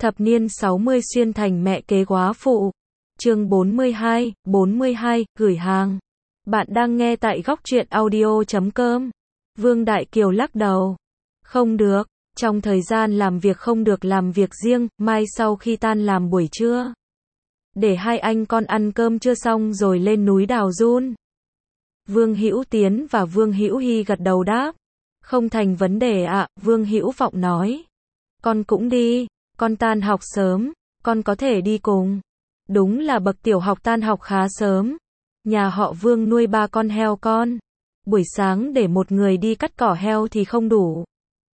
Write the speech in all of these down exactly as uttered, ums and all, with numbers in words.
Thập niên sáu mươi xuyên thành mẹ kế góa phụ. Chương bốn mươi hai, bốn mươi hai, gửi hàng. Bạn đang nghe tại góc truyện audio chấm com. Vương Đại Kiều lắc đầu. Không được, trong thời gian làm việc không được làm việc riêng, mai sau khi tan làm buổi trưa. Để hai anh con ăn cơm trưa xong rồi lên núi đào giun. Vương Hữu Tiến và Vương Hữu Hy gật đầu đáp. Không thành vấn đề ạ, Vương Hữu Vọng nói. Con cũng đi, con tan học sớm, con có thể đi cùng. Đúng là bậc tiểu học tan học khá sớm. Nhà họ Vương nuôi ba con heo con. Buổi sáng để một người đi cắt cỏ heo thì không đủ.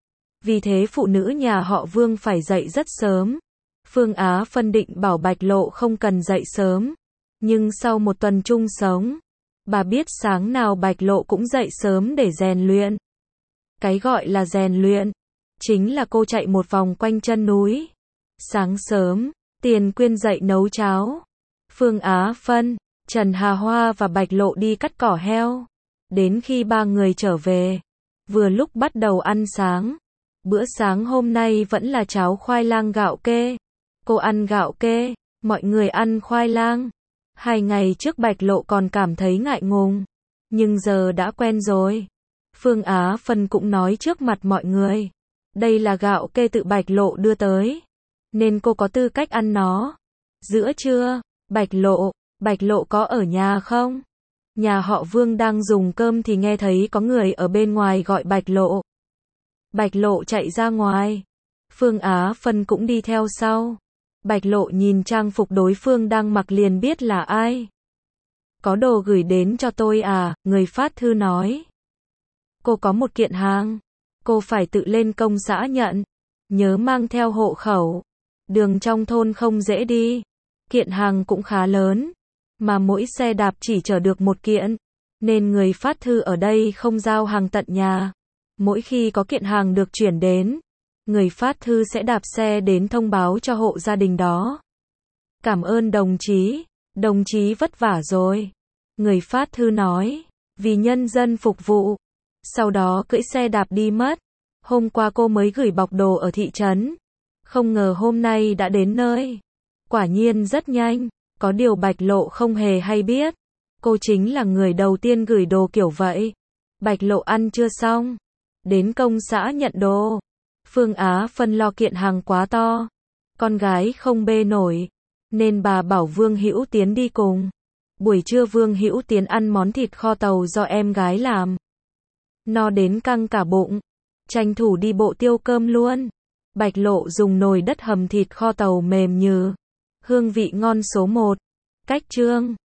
Vì thế phụ nữ nhà họ Vương phải dậy rất sớm. Phương Á phân định bảo Bạch Lộ không cần dậy sớm. Nhưng sau một tuần chung sống, bà biết sáng nào Bạch Lộ cũng dậy sớm để rèn luyện. Cái gọi là rèn luyện, chính là cô chạy một vòng quanh chân núi. Sáng sớm, Tiền Quyên dậy nấu cháo. Phương Á Phân, Trần Hà Hoa và Bạch Lộ đi cắt cỏ heo. Đến khi ba người trở về, vừa lúc bắt đầu ăn sáng. Bữa sáng hôm nay vẫn là cháo khoai lang gạo kê. Cô ăn gạo kê, mọi người ăn khoai lang. Hai ngày trước Bạch Lộ còn cảm thấy ngại ngùng, nhưng giờ đã quen rồi. Phương Á Phân cũng nói trước mặt mọi người. Đây là gạo kê tự Bạch Lộ đưa tới, nên cô có tư cách ăn nó. Giữa trưa, Bạch Lộ, Bạch Lộ có ở nhà không? Nhà họ Vương đang dùng cơm thì nghe thấy có người ở bên ngoài gọi Bạch Lộ. Bạch Lộ chạy ra ngoài. Phương Á Phân cũng đi theo sau. Bạch Lộ nhìn trang phục đối phương đang mặc liền biết là ai. Có đồ gửi đến cho tôi à, người phát thư nói. Cô có một kiện hàng. Cô phải tự lên công xã nhận. Nhớ mang theo hộ khẩu. Đường trong thôn không dễ đi. Kiện hàng cũng khá lớn. Mà mỗi xe đạp chỉ chở được một kiện. Nên người phát thư ở đây không giao hàng tận nhà. Mỗi khi có kiện hàng được chuyển đến, người phát thư sẽ đạp xe đến thông báo cho hộ gia đình đó. Cảm ơn đồng chí, đồng chí vất vả rồi. Người phát thư nói, vì nhân dân phục vụ. Sau đó cưỡi xe đạp đi mất. Hôm qua cô mới gửi bọc đồ ở thị trấn. Không ngờ hôm nay đã đến nơi. Quả nhiên rất nhanh, có điều Bạch Lộ không hề hay biết. Cô chính là người đầu tiên gửi đồ kiểu vậy. Bạch Lộ ăn chưa xong. Đến công xã nhận đồ. Phương Á Phân lo kiện hàng quá to. Con gái không bê nổi. Nên bà bảo Vương Hữu Tiến đi cùng. Buổi trưa Vương Hữu Tiến ăn món thịt kho tàu do em gái làm. No đến căng cả bụng. Tranh thủ đi bộ tiêu cơm luôn. Bạch Lộ dùng nồi đất hầm thịt kho tàu mềm nhừ. Hương vị ngon số một. Cách chương.